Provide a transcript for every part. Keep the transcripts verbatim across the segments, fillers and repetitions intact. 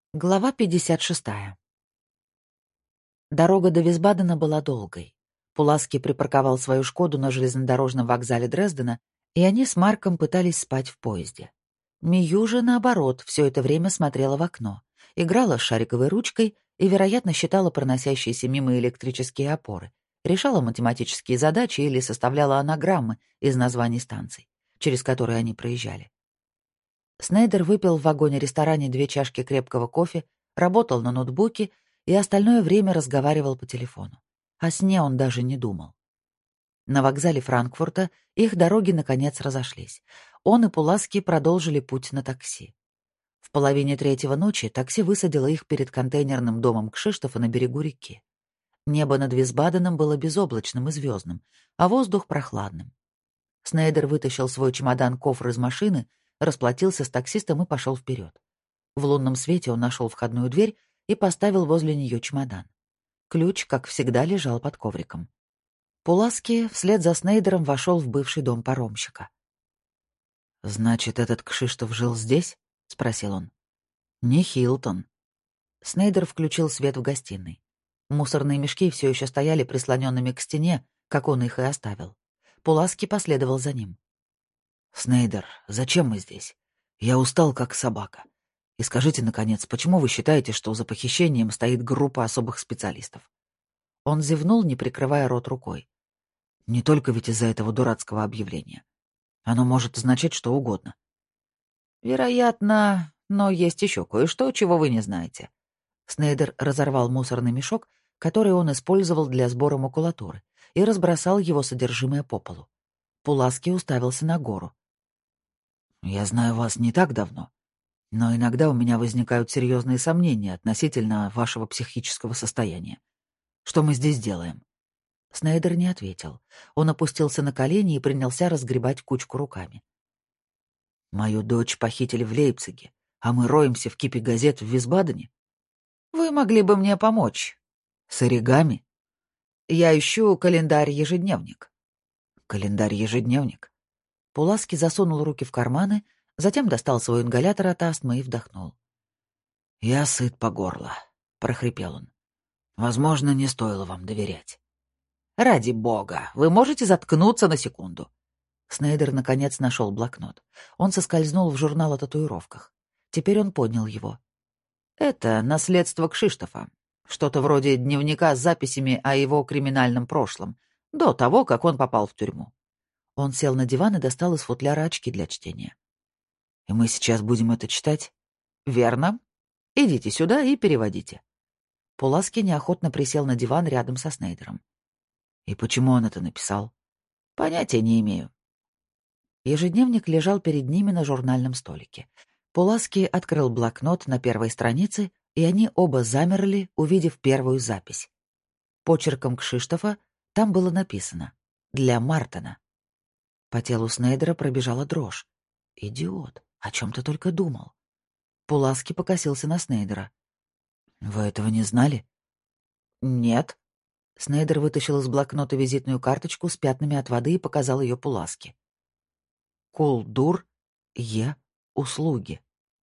Глава пятьдесят шестая. Дорога до Висбадена была долгой. Пуласки припарковал свою «Шкоду» на железнодорожном вокзале Дрездена, и они с Марком пытались спать в поезде. Мию же, наоборот, все это время смотрела в окно, играла с шариковой ручкой и, вероятно, считала проносящиеся мимо электрические опоры, решала математические задачи или составляла анаграммы из названий станций, через которые они проезжали. Снейдер выпил в вагоне-ресторане две чашки крепкого кофе, работал на ноутбуке и остальное время разговаривал по телефону. О сне он даже не думал. На вокзале Франкфурта их дороги наконец разошлись. Он и Пуласки продолжили путь на такси. В половине третьего ночи такси высадило их перед контейнерным домом Кшиштофа на берегу реки. Небо над Висбаденом было безоблачным и звездным, а воздух прохладным. Снейдер вытащил свой чемодан-кофр из машины, расплатился с таксистом и пошел вперед. В лунном свете он нашел входную дверь и поставил возле нее чемодан. Ключ, как всегда, лежал под ковриком. Пуласки вслед за Снейдером вошел в бывший дом паромщика. «Значит, этот Кшиштоф жил здесь?» — спросил он. «Не Хилтон». Снейдер включил свет в гостиной. Мусорные мешки все еще стояли прислоненными к стене, как он их и оставил. Пуласки последовал за ним. «Снейдер, зачем мы здесь? Я устал, как собака. И скажите, наконец, почему вы считаете, что за похищением стоит группа особых специалистов?» Он зевнул, не прикрывая рот рукой. «Не только ведь из-за этого дурацкого объявления. Оно может означать что угодно». «Вероятно, но есть еще кое-что, чего вы не знаете». Снейдер разорвал мусорный мешок, который он использовал для сбора макулатуры, и разбросал его содержимое по полу. Пуласки уставился на гору. «Я знаю вас не так давно, но иногда у меня возникают серьезные сомнения относительно вашего психического состояния. Что мы здесь делаем?» Снейдер не ответил. Он опустился на колени и принялся разгребать кучку руками. «Мою дочь похитили в Лейпциге, а мы роемся в кипе газет в Висбадене. Вы могли бы мне помочь. С оригами? Я ищу календарь-ежедневник». «Календарь-ежедневник?» Пуласки засунул руки в карманы, затем достал свой ингалятор от астмы и вдохнул. «Я сыт по горло», — прохрипел он. «Возможно, не стоило вам доверять». «Ради бога, вы можете заткнуться на секунду?» Снейдер наконец нашел блокнот. Он соскользнул в журнал о татуировках. Теперь он поднял его. «Это наследство Кшиштофа. Что-то вроде дневника с записями о его криминальном прошлом, до того, как он попал в тюрьму». Он сел на диван и достал из футляра очки для чтения. «И мы сейчас будем это читать?» «Верно. Идите сюда и переводите». Пуласки неохотно присел на диван рядом со Снейдером. «И почему он это написал?» «Понятия не имею». Ежедневник лежал перед ними на журнальном столике. Пуласки открыл блокнот на первой странице, и они оба замерли, увидев первую запись. Почерком Кшиштофа там было написано «Для Мартена». По телу Снейдера пробежала дрожь. «Идиот, о чем ты только думал?» Пуласки покосился на Снейдера. «Вы этого не знали?» «Нет». Снейдер вытащил из блокнота визитную карточку с пятнами от воды и показал ее Пуласки. «Кулдур Е. Услуги».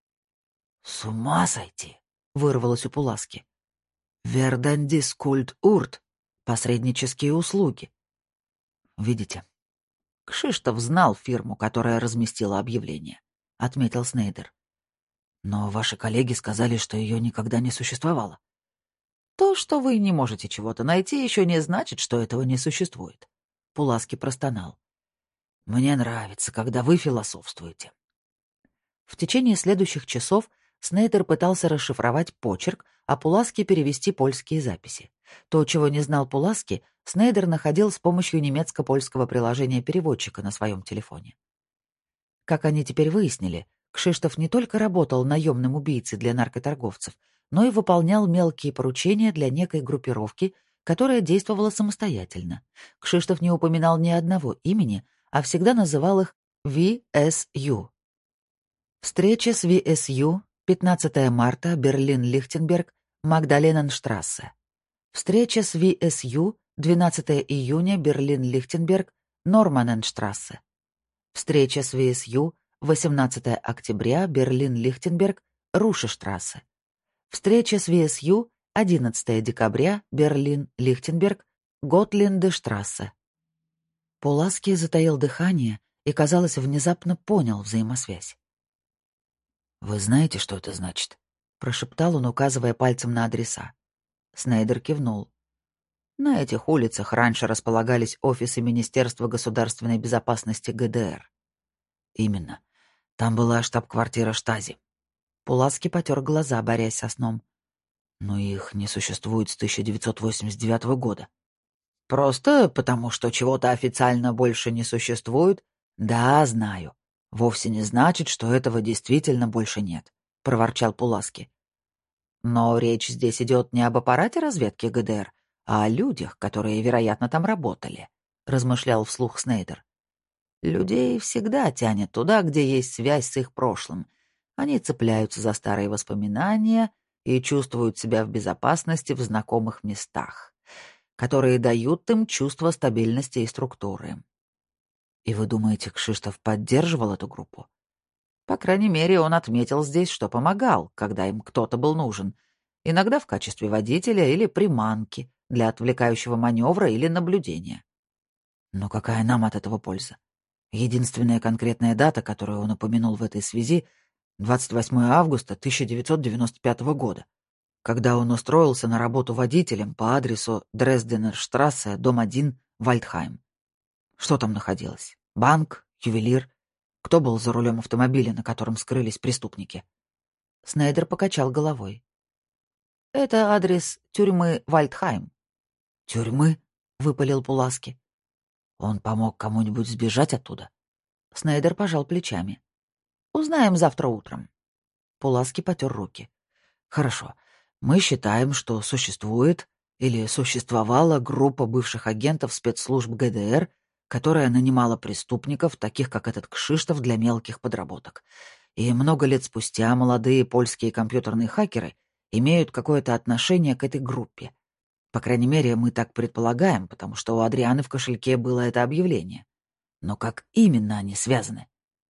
«С ума сойти!» — вырвалось у Пуласки. «Вердандис культ урт. Посреднические услуги». «Видите, Кшиштоф знал фирму, которая разместила объявление», — отметил Снейдер. «Но ваши коллеги сказали, что ее никогда не существовало». «То, что вы не можете чего-то найти, еще не значит, что этого не существует», — Пуласки простонал. «Мне нравится, когда вы философствуете». В течение следующих часов Снейдер пытался расшифровать почерк, а Пуласки перевести польские записи. То, чего не знал Пуласки, Снейдер находил с помощью немецко-польского приложения переводчика на своем телефоне. Как они теперь выяснили, Кшиштоф не только работал наемным убийцей для наркоторговцев, но и выполнял мелкие поручения для некой группировки, которая действовала самостоятельно. Кшиштоф не упоминал ни одного имени, а всегда называл их Ви Эс Ю. Встреча с Ви Эс Ю, пятнадцатого марта, Берлин-Лихтенберг, Магдалененштрассе. Встреча с Ви Эс Ю, двенадцатого июня, Берлин-Лихтенберг, Норманненштрассе. Встреча с Ви Эс Ю, восемнадцатого октября, Берлин-Лихтенберг, Рушештрассе. Встреча с ви эс ю, одиннадцатого декабря, Берлин, Лихтенберг, Готлиндештрассе. Пуласки затаил дыхание и, казалось, внезапно понял взаимосвязь. «Вы знаете, что это значит?» — прошептал он, указывая пальцем на адреса. Снейдер кивнул. На этих улицах раньше располагались офисы Министерства государственной безопасности гэ дэ эр. Именно. Там была штаб-квартира Штази. Пуласки потер глаза, борясь со сном. Но их не существует с тысяча девятьсот восемьдесят девятого года. Просто потому, что чего-то официально больше не существует? Да, знаю. Вовсе не значит, что этого действительно больше нет, — проворчал Пуласки. Но речь здесь идет не об аппарате разведки гэ дэ эр, а о людях, которые, вероятно, там работали, — размышлял вслух Снейдер. Людей всегда тянет туда, где есть связь с их прошлым. Они цепляются за старые воспоминания и чувствуют себя в безопасности в знакомых местах, которые дают им чувство стабильности и структуры. И вы думаете, Кшиштов поддерживал эту группу? По крайней мере, он отметил здесь, что помогал, когда им кто-то был нужен, иногда в качестве водителя или приманки для отвлекающего маневра или наблюдения. Но какая нам от этого польза? Единственная конкретная дата, которую он упомянул в этой связи — двадцать восьмого августа тысяча девятьсот девяносто пятого года, когда он устроился на работу водителем по адресу Дрезденерштрассе, дом один, Вальдхайм. Что там находилось? Банк? Ювелир? Кто был за рулем автомобиля, на котором скрылись преступники? Снейдер покачал головой. Это адрес тюрьмы Вальдхайм. Тюрьмы? — выпалил Пуласки. Он помог кому-нибудь сбежать оттуда? Снейдер пожал плечами. Узнаем завтра утром. Пуласки потер руки. Хорошо. Мы считаем, что существует или существовала группа бывших агентов спецслужб гэ дэ эр, которая нанимала преступников, таких как этот Кшиштов, для мелких подработок. И много лет спустя молодые польские компьютерные хакеры имеют какое-то отношение к этой группе. По крайней мере, мы так предполагаем, потому что у Адрианы в кошельке было это объявление. Но как именно они связаны?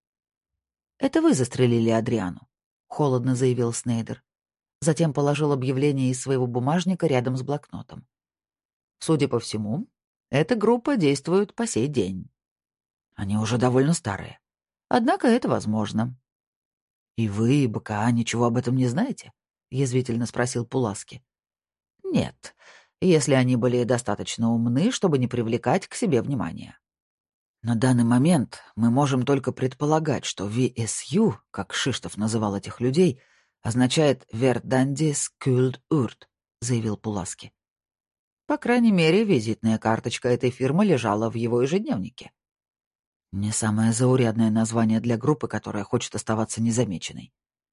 «Это вы застрелили Адриану», — холодно заявил Снейдер. Затем положил объявление из своего бумажника рядом с блокнотом. «Судя по всему, эта группа действует по сей день. Они уже довольно старые. Однако это возможно». «И вы, и бэ ка а ничего об этом не знаете?» — язвительно спросил Пуласки. «Нет, если они были достаточно умны, чтобы не привлекать к себе внимания. На данный момент мы можем только предполагать, что ви эс ю, как Шиштов называл этих людей, означает «Верданди Скюлд Урт», — заявил Пуласки. По крайней мере, визитная карточка этой фирмы лежала в его ежедневнике. Не самое заурядное название для группы, которая хочет оставаться незамеченной.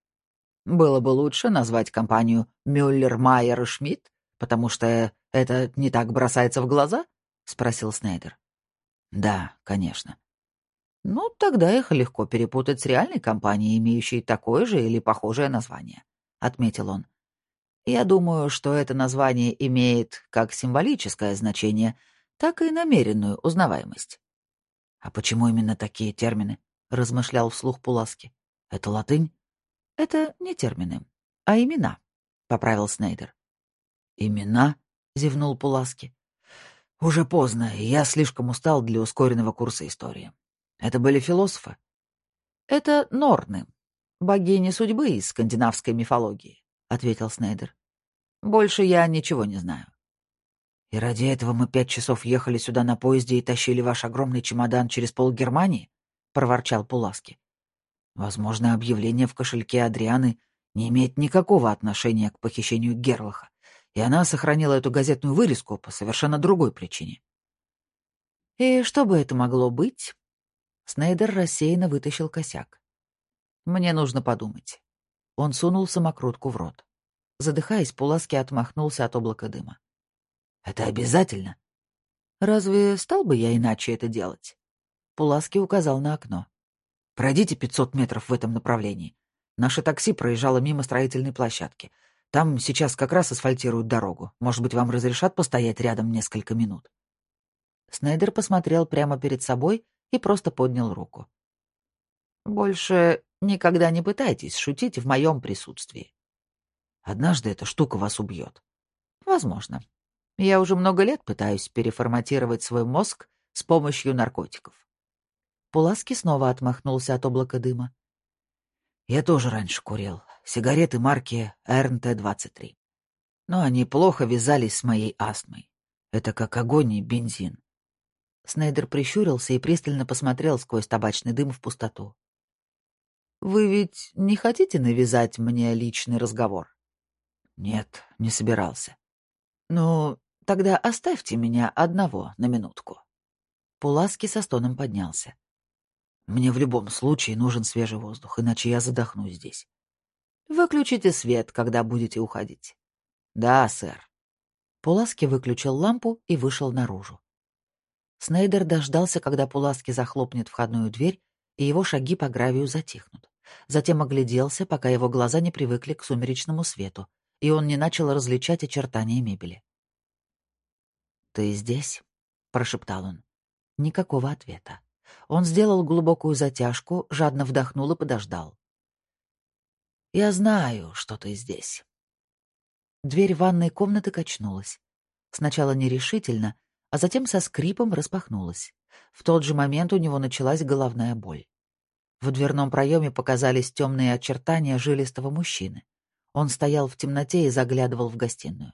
Было бы лучше назвать компанию «Мюллер, Майер и Шмидт», потому что это не так бросается в глаза? — спросил Снейдер. Да, конечно. Ну, тогда их легко перепутать с реальной компанией, имеющей такое же или похожее название, — отметил он. Я думаю, что это название имеет как символическое значение, так и намеренную узнаваемость. А почему именно такие термины? — размышлял вслух Пуласки. Это латынь? Это не термины, а имена, — поправил Снейдер. Имена? — зевнул Пуласки. Уже поздно, и я слишком устал для ускоренного курса истории. Это были философы? Это норны, богини судьбы из скандинавской мифологии, — ответил Снейдер. Больше я ничего не знаю. И ради этого мы пять часов ехали сюда на поезде и тащили ваш огромный чемодан через пол Германии? — проворчал Пуласки. Возможно, объявление в кошельке Адрианы не имеет никакого отношения к похищению Герлаха, и она сохранила эту газетную вырезку по совершенно другой причине. «И что бы это могло быть?» Снейдер рассеянно вытащил косяк. «Мне нужно подумать». Он сунул самокрутку в рот. Задыхаясь, Пуласки отмахнулся от облака дыма. «Это обязательно?» «Разве стал бы я иначе это делать?» Пуласки указал на окно. «Пройдите пятьсот метров в этом направлении. Наше такси проезжало мимо строительной площадки. Там сейчас как раз асфальтируют дорогу. Может быть, вам разрешат постоять рядом несколько минут?» Снейдер посмотрел прямо перед собой и просто поднял руку. «Больше никогда не пытайтесь шутить в моем присутствии». Однажды эта штука вас убьет. Возможно. Я уже много лет пытаюсь переформатировать свой мозг с помощью наркотиков. Пуласки снова отмахнулся от облака дыма. Я тоже раньше курил. Сигареты марки эр эн тэ двадцать три. Но они плохо вязались с моей астмой. Это как огонь и бензин. Снейдер прищурился и пристально посмотрел сквозь табачный дым в пустоту. «Вы ведь не хотите навязать мне личный разговор?» «Нет, не собирался». «Ну, тогда оставьте меня одного на минутку». Пуласки со стоном поднялся. «Мне в любом случае нужен свежий воздух, иначе я задохнусь здесь». «Выключите свет, когда будете уходить». «Да, сэр». Пуласки выключил лампу и вышел наружу. Снейдер дождался, когда Пуласки захлопнет входную дверь, и его шаги по гравию затихнут. Затем огляделся, пока его глаза не привыкли к сумеречному свету, и он не начал различать очертания мебели. «Ты здесь?» — прошептал он. Никакого ответа. Он сделал глубокую затяжку, жадно вдохнул и подождал. «Я знаю, что ты здесь». Дверь ванной комнаты качнулась. Сначала нерешительно, а затем со скрипом распахнулась. В тот же момент у него началась головная боль. В дверном проеме показались темные очертания жилистого мужчины. Он стоял в темноте и заглядывал в гостиную.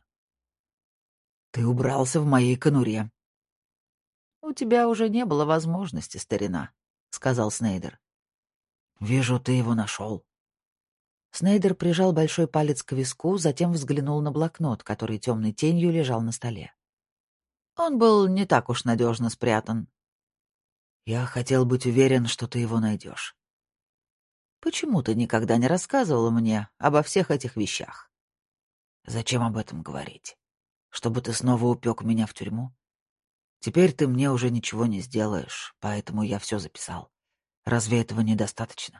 «Ты убрался в моей конуре». «У тебя уже не было возможности, старина», — сказал Снейдер. «Вижу, ты его нашел». Снейдер прижал большой палец к виску, затем взглянул на блокнот, который темной тенью лежал на столе. Он был не так уж надежно спрятан. «Я хотел быть уверен, что ты его найдешь». «Почему ты никогда не рассказывал мне обо всех этих вещах?» «Зачем об этом говорить? Чтобы ты снова упек меня в тюрьму? Теперь ты мне уже ничего не сделаешь, поэтому я все записал. Разве этого недостаточно?»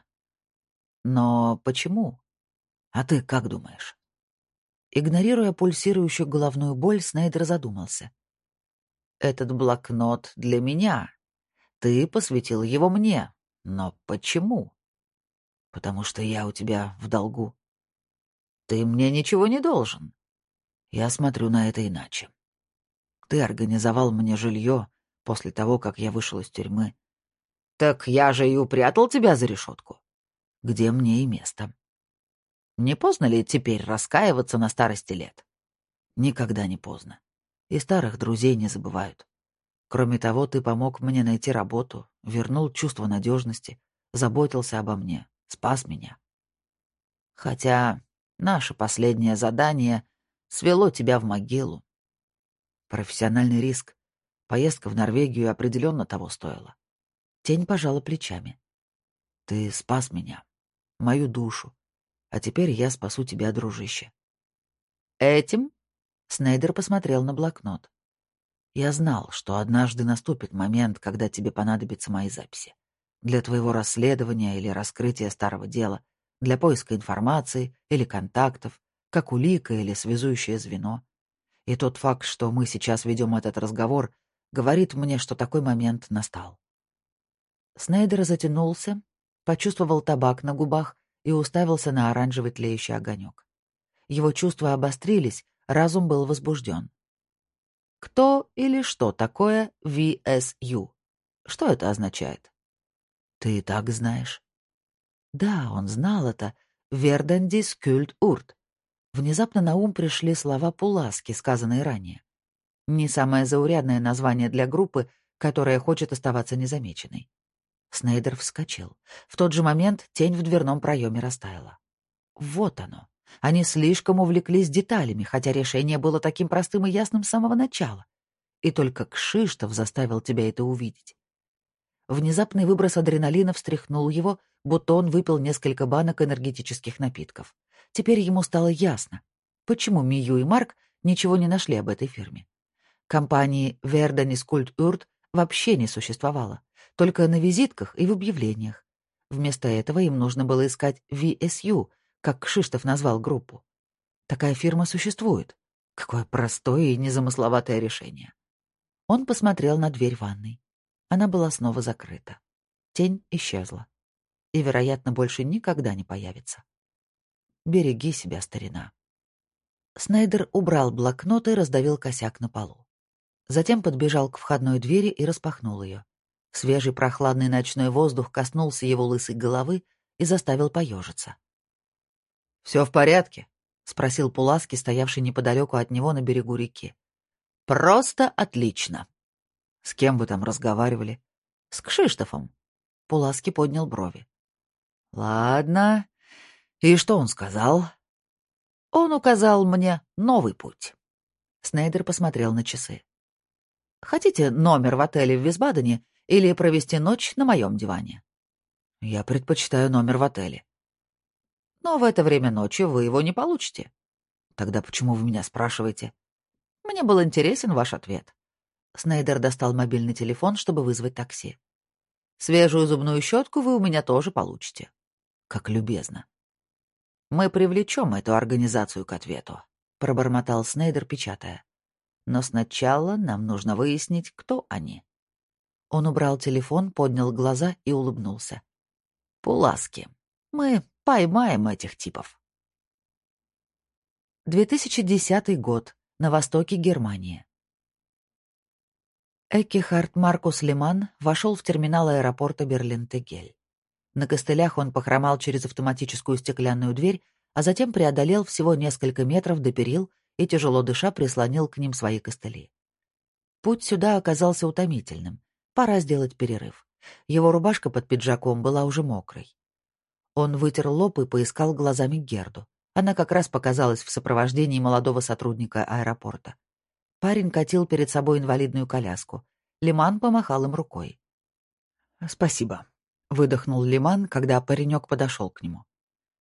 «Но почему?» «А ты как думаешь?» Игнорируя пульсирующую головную боль, Снейдер задумался. «Этот блокнот для меня. Ты посвятил его мне. Но почему?» «Потому что я у тебя в долгу». «Ты мне ничего не должен». «Я смотрю на это иначе. Ты организовал мне жилье после того, как я вышел из тюрьмы». «Так я же и упрятал тебя за решетку». «Где мне и место». «Не поздно ли теперь раскаиваться на старости лет?» «Никогда не поздно. И старых друзей не забывают. Кроме того, ты помог мне найти работу, вернул чувство надежности, заботился обо мне, спас меня. Хотя наше последнее задание свело тебя в могилу. Профессиональный риск. Поездка в Норвегию определенно того стоила». Тень пожала плечами. «Ты спас меня, мою душу. А теперь я спасу тебя, дружище». «Этим?» — Снейдер посмотрел на блокнот. «Я знал, что однажды наступит момент, когда тебе понадобятся мои записи. Для твоего расследования или раскрытия старого дела, для поиска информации или контактов, как улика или связующее звено. И тот факт, что мы сейчас ведем этот разговор, говорит мне, что такой момент настал». Снейдер затянулся, почувствовал табак на губах и уставился на оранжевый тлеющий огонек. Его чувства обострились, разум был возбужден. Кто или что такое ви эс ю? Что это означает? Ты и так знаешь. Да, он знал это. Верданди скульт урт. Внезапно на ум пришли слова Пуласки, сказанные ранее. Не самое заурядное название для группы, которая хочет оставаться незамеченной. Снейдер вскочил. В тот же момент тень в дверном проеме растаяла. Вот оно. Они слишком увлеклись деталями, хотя решение было таким простым и ясным с самого начала. И только Кшиштов заставил тебя это увидеть. Внезапный выброс адреналина встряхнул его, будто он выпил несколько банок энергетических напитков. Теперь ему стало ясно, почему Мию и Марк ничего не нашли об этой фирме. Компании «Верданис Культ Урт» вообще не существовало, только на визитках и в объявлениях. Вместо этого им нужно было искать ви эс ю, как Кшиштов назвал группу. Такая фирма существует. Какое простое и незамысловатое решение. Он посмотрел на дверь ванной. Она была снова закрыта. Тень исчезла. И, вероятно, больше никогда не появится. Береги себя, старина. Снейдер убрал блокнот и раздавил косяк на полу. Затем подбежал к входной двери и распахнул ее. Свежий прохладный ночной воздух коснулся его лысой головы и заставил поежиться. «Все в порядке?» — спросил Пуласки, стоявший неподалеку от него на берегу реки. «Просто отлично!» «С кем вы там разговаривали?» «С Кшиштофом». Пуласки поднял брови. «Ладно. И что он сказал?» «Он указал мне новый путь». Снейдер посмотрел на часы. «Хотите номер в отеле в Висбадене или провести ночь на моем диване?» «Я предпочитаю номер в отеле». «Но в это время ночи вы его не получите». «Тогда почему вы меня спрашиваете?» «Мне был интересен ваш ответ». Снейдер достал мобильный телефон, чтобы вызвать такси. «Свежую зубную щетку вы у меня тоже получите». «Как любезно». «Мы привлечем эту организацию к ответу», — пробормотал Снейдер, печатая. «Но сначала нам нужно выяснить, кто они». Он убрал телефон, поднял глаза и улыбнулся. «Пуласки. Мы поймаем этих типов». две тысячи десятый год. На востоке Германии. Эккихард Маркус Лиман вошел в терминал аэропорта Берлин-Тегель. На костылях он похромал через автоматическую стеклянную дверь, а затем преодолел всего несколько метров до перил и, тяжело дыша, прислонил к ним свои костыли. Путь сюда оказался утомительным. Пора сделать перерыв. Его рубашка под пиджаком была уже мокрой. Он вытер лоб и поискал глазами Герду. Она как раз показалась в сопровождении молодого сотрудника аэропорта. Парень катил перед собой инвалидную коляску. Лиман помахал им рукой. «Спасибо», — выдохнул Лиман, когда паренек подошел к нему.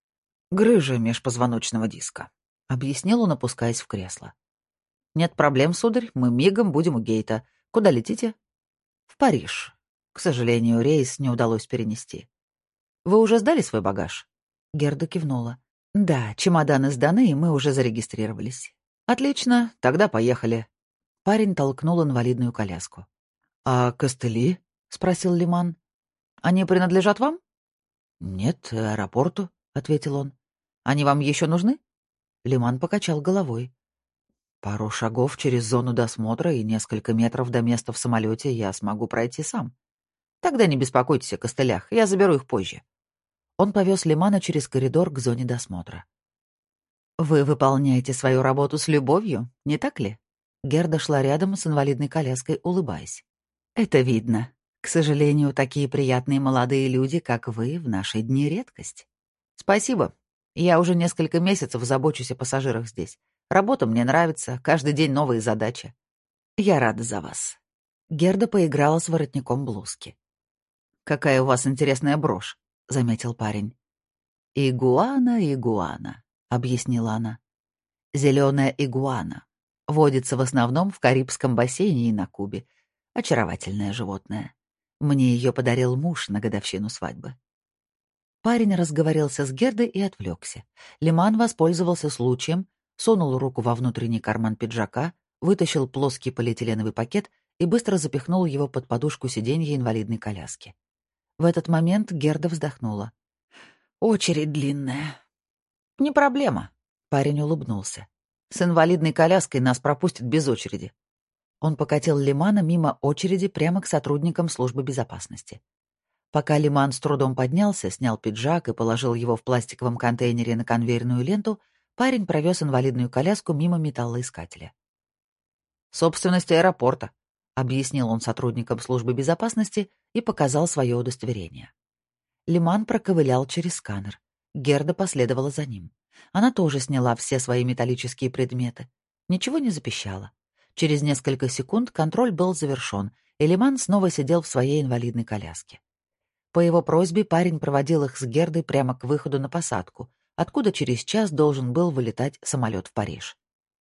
«Грыжа межпозвоночного диска», — объяснил он, опускаясь в кресло. «Нет проблем, сударь, мы мигом будем у гейта. Куда летите?» «В Париж. К сожалению, рейс не удалось перенести». «Вы уже сдали свой багаж?» Герда кивнула. «Да, чемоданы сданы, и мы уже зарегистрировались». «Отлично, тогда поехали». Парень толкнул инвалидную коляску. «А костыли?» — спросил Лиман. «Они принадлежат вам?» «Нет, аэропорту», — ответил он. «Они вам еще нужны?» Лиман покачал головой. «Пару шагов через зону досмотра и несколько метров до места в самолете я смогу пройти сам. Тогда не беспокойтесь о костылях, я заберу их позже». Он повез Лимана через коридор к зоне досмотра. «Вы выполняете свою работу с любовью, не так ли?» Герда шла рядом с инвалидной коляской, улыбаясь. «Это видно. К сожалению, такие приятные молодые люди, как вы, в наши дни редкость». «Спасибо. Я уже несколько месяцев забочусь о пассажирах здесь. Работа мне нравится, каждый день новые задачи. Я рада за вас». Герда поиграла с воротником блузки. «Какая у вас интересная брошь», — заметил парень. «Игуана, игуана», — объяснила она. «Зеленая игуана. Водится в основном в Карибском бассейне и на Кубе. Очаровательное животное. Мне ее подарил муж на годовщину свадьбы». Парень разговорился с Гердой и отвлекся. Лиман воспользовался случаем, сунул руку во внутренний карман пиджака, вытащил плоский полиэтиленовый пакет и быстро запихнул его под подушку сиденья инвалидной коляски. В этот момент Герда вздохнула. «Очередь длинная». «Не проблема», — парень улыбнулся. «С инвалидной коляской нас пропустят без очереди». Он покатил Лимана мимо очереди прямо к сотрудникам службы безопасности. Пока Лиман с трудом поднялся, снял пиджак и положил его в пластиковом контейнере на конвейерную ленту, парень провез инвалидную коляску мимо металлоискателя. «Собственность аэропорта», — объяснил он сотрудникам службы безопасности и показал свое удостоверение. Лиман проковылял через сканер. Герда последовала за ним. Она тоже сняла все свои металлические предметы. Ничего не запищало. Через несколько секунд контроль был завершен, и Лиман снова сидел в своей инвалидной коляске. По его просьбе парень проводил их с Гердой прямо к выходу на посадку, откуда через час должен был вылетать самолет в Париж.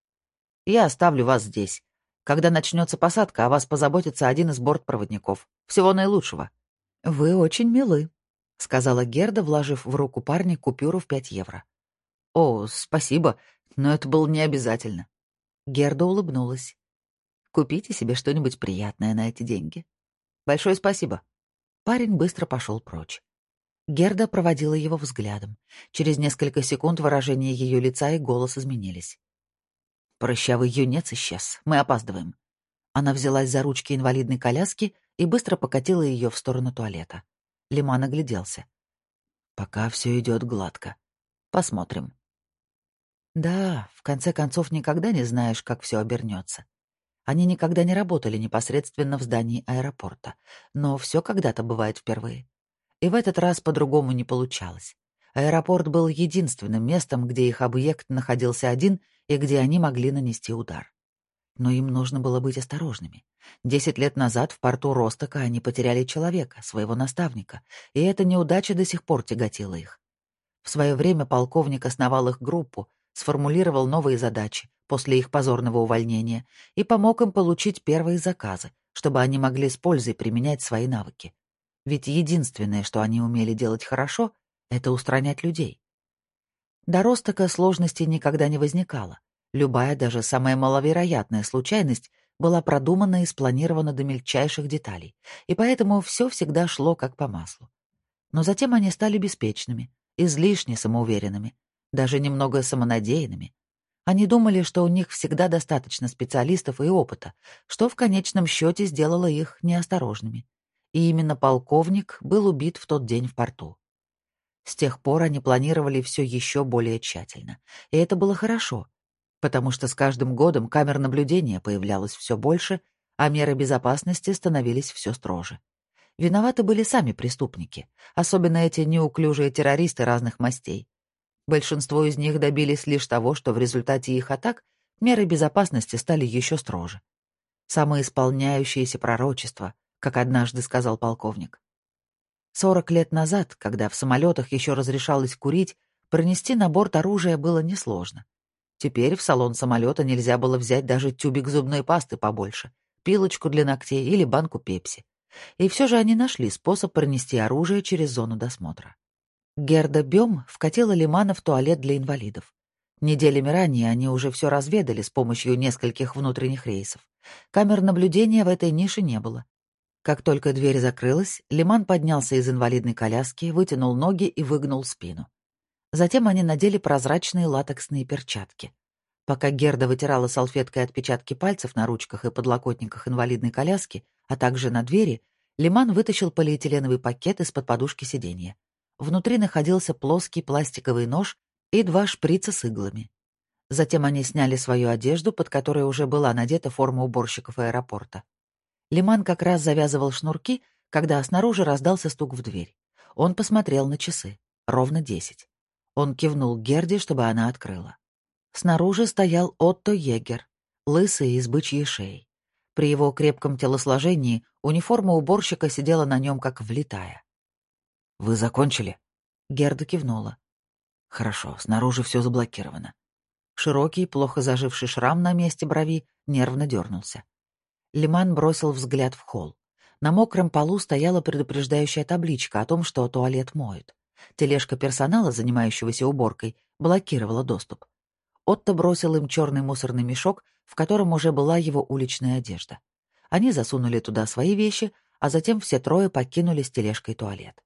«Я оставлю вас здесь. Когда начнется посадка, о вас позаботится один из бортпроводников. Всего наилучшего». «Вы очень милы», — сказала Герда, вложив в руку парня купюру в пять евро. «О, спасибо, но это было не обязательно». Герда улыбнулась. «Купите себе что-нибудь приятное на эти деньги». «Большое спасибо». Парень быстро пошел прочь. Герда проводила его взглядом. Через несколько секунд выражение ее лица и голос изменились. Прыщавый юнец исчез. Мы опаздываем. Она взялась за ручки инвалидной коляски и быстро покатила ее в сторону туалета. Лиман огляделся. Пока все идет гладко. Посмотрим. Да, в конце концов, никогда не знаешь, как все обернется. Они никогда не работали непосредственно в здании аэропорта, но все когда-то бывает впервые. И в этот раз по-другому не получалось. Аэропорт был единственным местом, где их объект находился один и где они могли нанести удар. Но им нужно было быть осторожными. Десять лет назад в порту Ростока они потеряли человека, своего наставника, и эта неудача до сих пор тяготила их. В свое время полковник основал их группу, сформулировал новые задачи после их позорного увольнения и помог им получить первые заказы, чтобы они могли с пользой применять свои навыки. Ведь единственное, что они умели делать хорошо, — это устранять людей. До Ростока сложностей никогда не возникало. Любая, даже самая маловероятная случайность была продумана и спланирована до мельчайших деталей, и поэтому все всегда шло как по маслу. Но затем они стали беспечными, излишне самоуверенными, даже немного самонадеянными. Они думали, что у них всегда достаточно специалистов и опыта, что в конечном счете сделало их неосторожными. И именно полковник был убит в тот день в порту. С тех пор они планировали все еще более тщательно. И это было хорошо, потому что с каждым годом камер наблюдения появлялось все больше, а меры безопасности становились все строже. Виноваты были сами преступники, особенно эти неуклюжие террористы разных мастей. Большинство из них добились лишь того, что в результате их атак меры безопасности стали еще строже. Самоисполняющиеся пророчества, как однажды сказал полковник. Сорок лет назад, когда в самолетах еще разрешалось курить, пронести на борт оружие было несложно. Теперь в салон самолета нельзя было взять даже тюбик зубной пасты побольше, пилочку для ногтей или банку пепси. И все же они нашли способ пронести оружие через зону досмотра. Герда Бём вкатила Лимана в туалет для инвалидов. Неделями ранее они уже все разведали с помощью нескольких внутренних рейсов. Камер наблюдения в этой нише не было. Как только дверь закрылась, Лиман поднялся из инвалидной коляски, вытянул ноги и выгнул спину. Затем они надели прозрачные латексные перчатки. Пока Герда вытирала салфеткой отпечатки пальцев на ручках и подлокотниках инвалидной коляски, а также на двери, Лиман вытащил полиэтиленовый пакет из-под подушки сиденья. Внутри находился плоский пластиковый нож и два шприца с иглами. Затем они сняли свою одежду, под которой уже была надета форма уборщиков аэропорта. Лиман как раз завязывал шнурки, когда снаружи раздался стук в дверь. Он посмотрел на часы. Ровно десять. Он кивнул Герде, чтобы она открыла. Снаружи стоял Отто Егер, лысый и с бычьей шеей. При его крепком телосложении униформа уборщика сидела на нем как влитая. «Вы закончили?» Герда кивнула. «Хорошо, снаружи все заблокировано». Широкий, плохо заживший шрам на месте брови нервно дернулся. Лиман бросил взгляд в холл. На мокром полу стояла предупреждающая табличка о том, что туалет моют. Тележка персонала, занимающегося уборкой, блокировала доступ. Отто бросил им черный мусорный мешок, в котором уже была его уличная одежда. Они засунули туда свои вещи, а затем все трое покинули с тележкой туалет.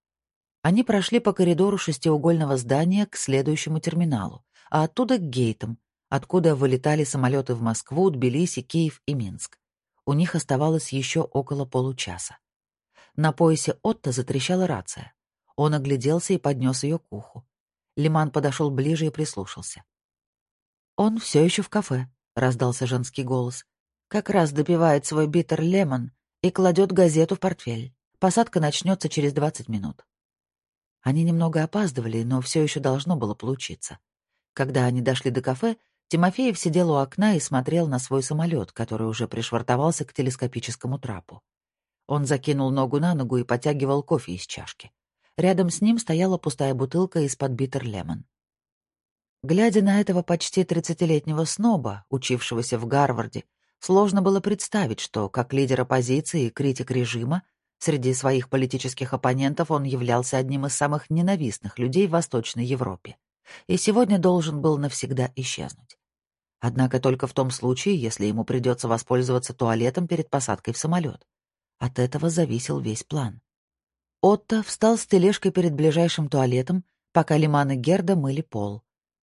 Они прошли по коридору шестиугольного здания к следующему терминалу, а оттуда к гейтам, откуда вылетали самолеты в Москву, Тбилиси, Киев и Минск. У них оставалось еще около получаса. На поясе Отто затрещала рация. Он огляделся и поднес ее к уху. Лиман подошел ближе и прислушался. «Он все еще в кафе», — раздался женский голос. «Как раз допивает свой биттер лемон и кладет газету в портфель. Посадка начнется через двадцать минут». Они немного опаздывали, но все еще должно было получиться. Когда они дошли до кафе, Тимофеев сидел у окна и смотрел на свой самолет, который уже пришвартовался к телескопическому трапу. Он закинул ногу на ногу и потягивал кофе из чашки. Рядом с ним стояла пустая бутылка из-под биттер лемон. Глядя на этого почти тридцатилетнего сноба, учившегося в Гарварде, сложно было представить, что, как лидер оппозиции и критик режима, среди своих политических оппонентов он являлся одним из самых ненавистных людей в Восточной Европе и сегодня должен был навсегда исчезнуть. Однако только в том случае, если ему придется воспользоваться туалетом перед посадкой в самолет. От этого зависел весь план. Отто встал с тележкой перед ближайшим туалетом, пока Лиман и Герда мыли пол.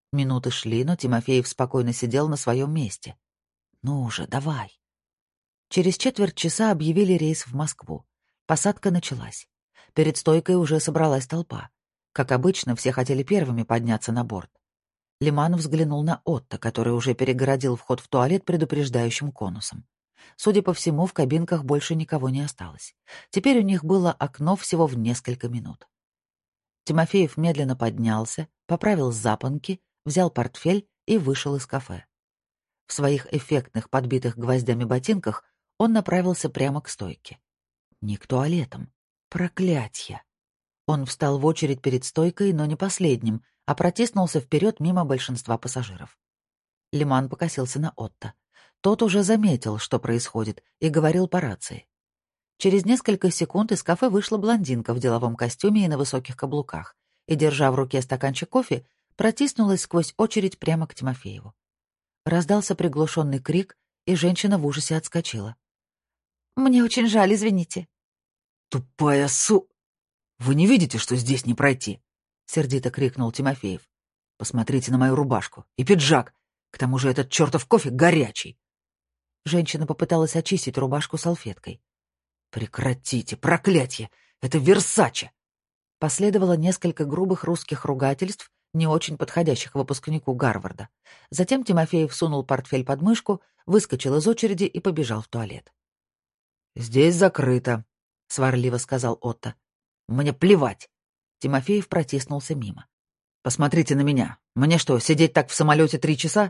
Минуты шли, но Тимофеев спокойно сидел на своем месте. «Ну уже, давай». Через четверть часа объявили рейс в Москву. Посадка началась. Перед стойкой уже собралась толпа. Как обычно, все хотели первыми подняться на борт. Лиман взглянул на Отто, который уже перегородил вход в туалет предупреждающим конусом. Судя по всему, в кабинках больше никого не осталось. Теперь у них было окно всего в несколько минут. Тимофеев медленно поднялся, поправил запонки, взял портфель и вышел из кафе. В своих эффектных, подбитых гвоздями ботинках он направился прямо к стойке. Не к туалетам. Проклятье! Он встал в очередь перед стойкой, но не последним, а протиснулся вперед мимо большинства пассажиров. Лиман покосился на Отто. Тот уже заметил, что происходит, и говорил по рации. Через несколько секунд из кафе вышла блондинка в деловом костюме и на высоких каблуках, и, держа в руке стаканчик кофе, протиснулась сквозь очередь прямо к Тимофееву. Раздался приглушенный крик, и женщина в ужасе отскочила. «Мне очень жаль, извините». «Тупая су... Вы не видите, что здесь не пройти?» — сердито крикнул Тимофеев. «Посмотрите на мою рубашку и пиджак. К тому же этот чертов кофе горячий». Женщина попыталась очистить рубашку салфеткой. «Прекратите, проклятье! Это Версаче!» Последовало несколько грубых русских ругательств, не очень подходящих выпускнику Гарварда. Затем Тимофеев сунул портфель под мышку, выскочил из очереди и побежал в туалет. «Здесь закрыто», — сварливо сказал Отто. «Мне плевать». Тимофеев протиснулся мимо. «Посмотрите на меня. Мне что, сидеть так в самолете три часа?»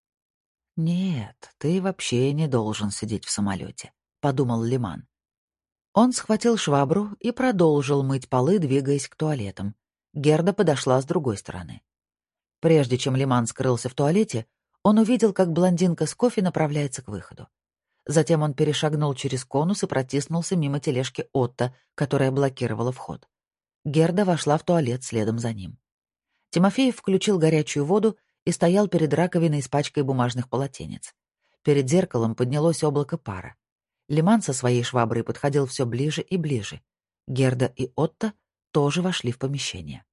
«Нет, ты вообще не должен сидеть в самолете», — подумал Лиман. Он схватил швабру и продолжил мыть полы, двигаясь к туалетам. Герда подошла с другой стороны. Прежде чем Лиман скрылся в туалете, он увидел, как блондинка с кофе направляется к выходу. Затем он перешагнул через конус и протиснулся мимо тележки Отто, которая блокировала вход. Герда вошла в туалет следом за ним. Тимофеев включил горячую воду и стоял перед раковиной с пачкой бумажных полотенец. Перед зеркалом поднялось облако пара. Лиман со своей шваброй подходил все ближе и ближе. Герда и Отто тоже вошли в помещение.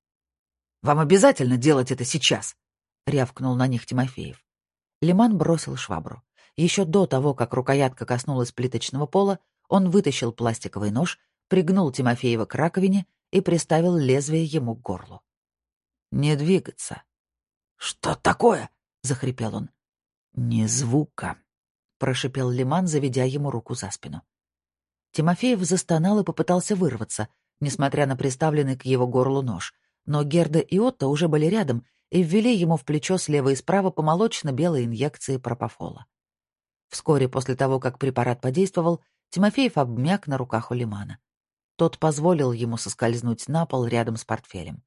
«Вам обязательно делать это сейчас?» — рявкнул на них Тимофеев. Лиман бросил швабру. Еще до того, как рукоятка коснулась плиточного пола, он вытащил пластиковый нож, пригнул Тимофеева к раковине и приставил лезвие ему к горлу. «Не двигаться». «Что такое?» — захрипел он. «Ни звука», — прошипел Лиман, заведя ему руку за спину. Тимофеев застонал и попытался вырваться, несмотря на приставленный к его горлу нож, но Герда и Отто уже были рядом и ввели ему в плечо слева и справа по молочно-белой инъекции пропофола. Вскоре после того, как препарат подействовал, Тимофеев обмяк на руках у Лимана. Тот позволил ему соскользнуть на пол рядом с портфелем.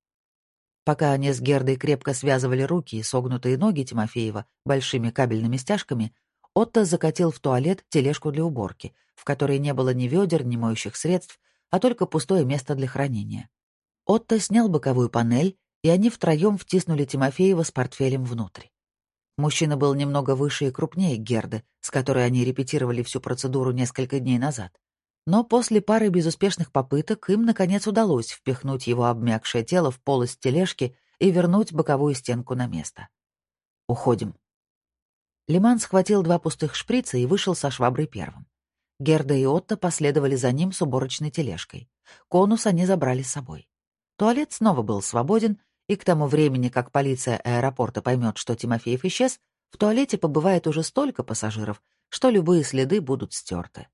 Пока они с Гердой крепко связывали руки и согнутые ноги Тимофеева большими кабельными стяжками, Отто закатил в туалет тележку для уборки, в которой не было ни ведер, ни моющих средств, а только пустое место для хранения. Отто снял боковую панель, и они втроем втиснули Тимофеева с портфелем внутрь. Мужчина был немного выше и крупнее Герды, с которой они репетировали всю процедуру несколько дней назад. Но после пары безуспешных попыток им, наконец, удалось впихнуть его обмякшее тело в полость тележки и вернуть боковую стенку на место. «Уходим». Лиман схватил два пустых шприца и вышел со шваброй первым. Герда и Отто последовали за ним с уборочной тележкой. Конус они забрали с собой. Туалет снова был свободен, и к тому времени, как полиция аэропорта поймет, что Тимофеев исчез, в туалете побывает уже столько пассажиров, что любые следы будут стерты.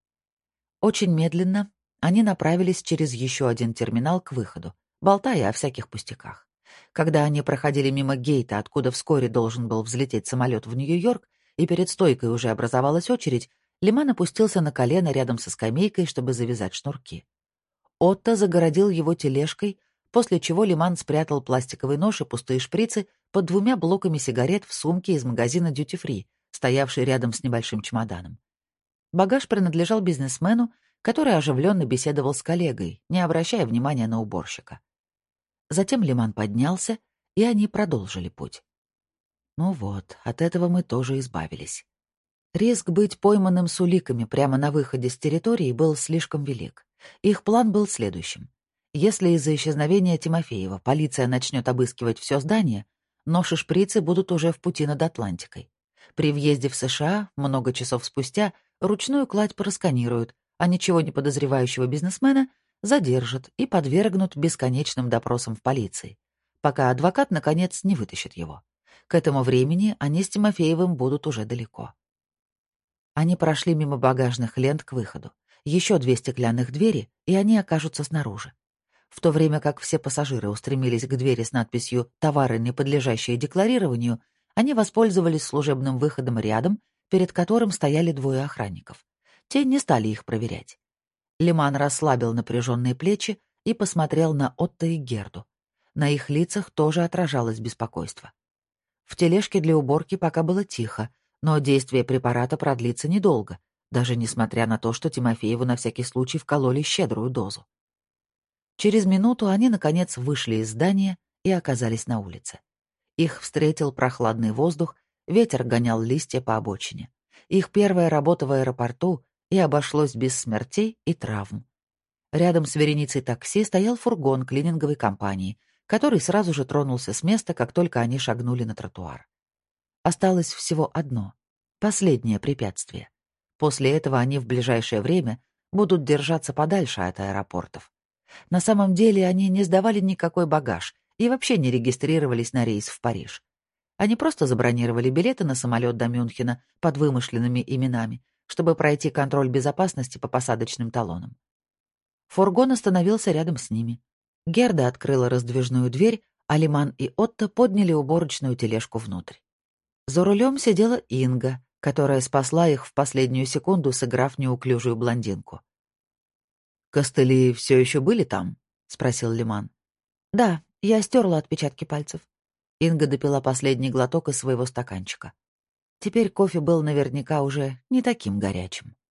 Очень медленно они направились через еще один терминал к выходу, болтая о всяких пустяках. Когда они проходили мимо гейта, откуда вскоре должен был взлететь самолет в Нью-Йорк, и перед стойкой уже образовалась очередь, Лиман опустился на колено рядом со скамейкой, чтобы завязать шнурки. Отто загородил его тележкой, после чего Лиман спрятал пластиковый нож и пустые шприцы под двумя блоками сигарет в сумке из магазина Duty Free, стоявшей рядом с небольшим чемоданом. Багаж принадлежал бизнесмену, который оживленно беседовал с коллегой, не обращая внимания на уборщика. Затем Лиман поднялся, и они продолжили путь. Ну вот, от этого мы тоже избавились. Риск быть пойманным с уликами прямо на выходе с территории был слишком велик. Их план был следующим. Если из-за исчезновения Тимофеева полиция начнет обыскивать все здание, нож и шприцы будут уже в пути над Атлантикой. При въезде в США, много часов спустя, ручную кладь просканируют, а ничего не подозревающего бизнесмена задержат и подвергнут бесконечным допросам в полиции, пока адвокат, наконец, не вытащит его. К этому времени они с Тимофеевым будут уже далеко. Они прошли мимо багажных лент к выходу. Еще две стеклянных двери, и они окажутся снаружи. В то время как все пассажиры устремились к двери с надписью «Товары, не подлежащие декларированию», они воспользовались служебным выходом рядом, перед которым стояли двое охранников. Те не стали их проверять. Лиман расслабил напряженные плечи и посмотрел на Отто и Герду. На их лицах тоже отражалось беспокойство. В тележке для уборки пока было тихо, но действие препарата продлится недолго, даже несмотря на то, что Тимофееву на всякий случай вкололи щедрую дозу. Через минуту они, наконец, вышли из здания и оказались на улице. Их встретил прохладный воздух, ветер гонял листья по обочине. Их первая работа в аэропорту, и обошлось без смертей и травм. Рядом с вереницей такси стоял фургон клининговой компании, который сразу же тронулся с места, как только они шагнули на тротуар. Осталось всего одно — последнее препятствие. После этого они в ближайшее время будут держаться подальше от аэропортов. На самом деле они не сдавали никакой багаж и вообще не регистрировались на рейс в Париж. Они просто забронировали билеты на самолет до Мюнхена под вымышленными именами, чтобы пройти контроль безопасности по посадочным талонам. Фургон остановился рядом с ними. Герда открыла раздвижную дверь, а Лиман и Отто подняли уборочную тележку внутрь. За рулем сидела Инга, которая спасла их в последнюю секунду, сыграв неуклюжую блондинку. «Костыли все еще были там?» — спросил Лиман. «Да, я стерла отпечатки пальцев». Инга допила последний глоток из своего стаканчика. Теперь кофе был наверняка уже не таким горячим.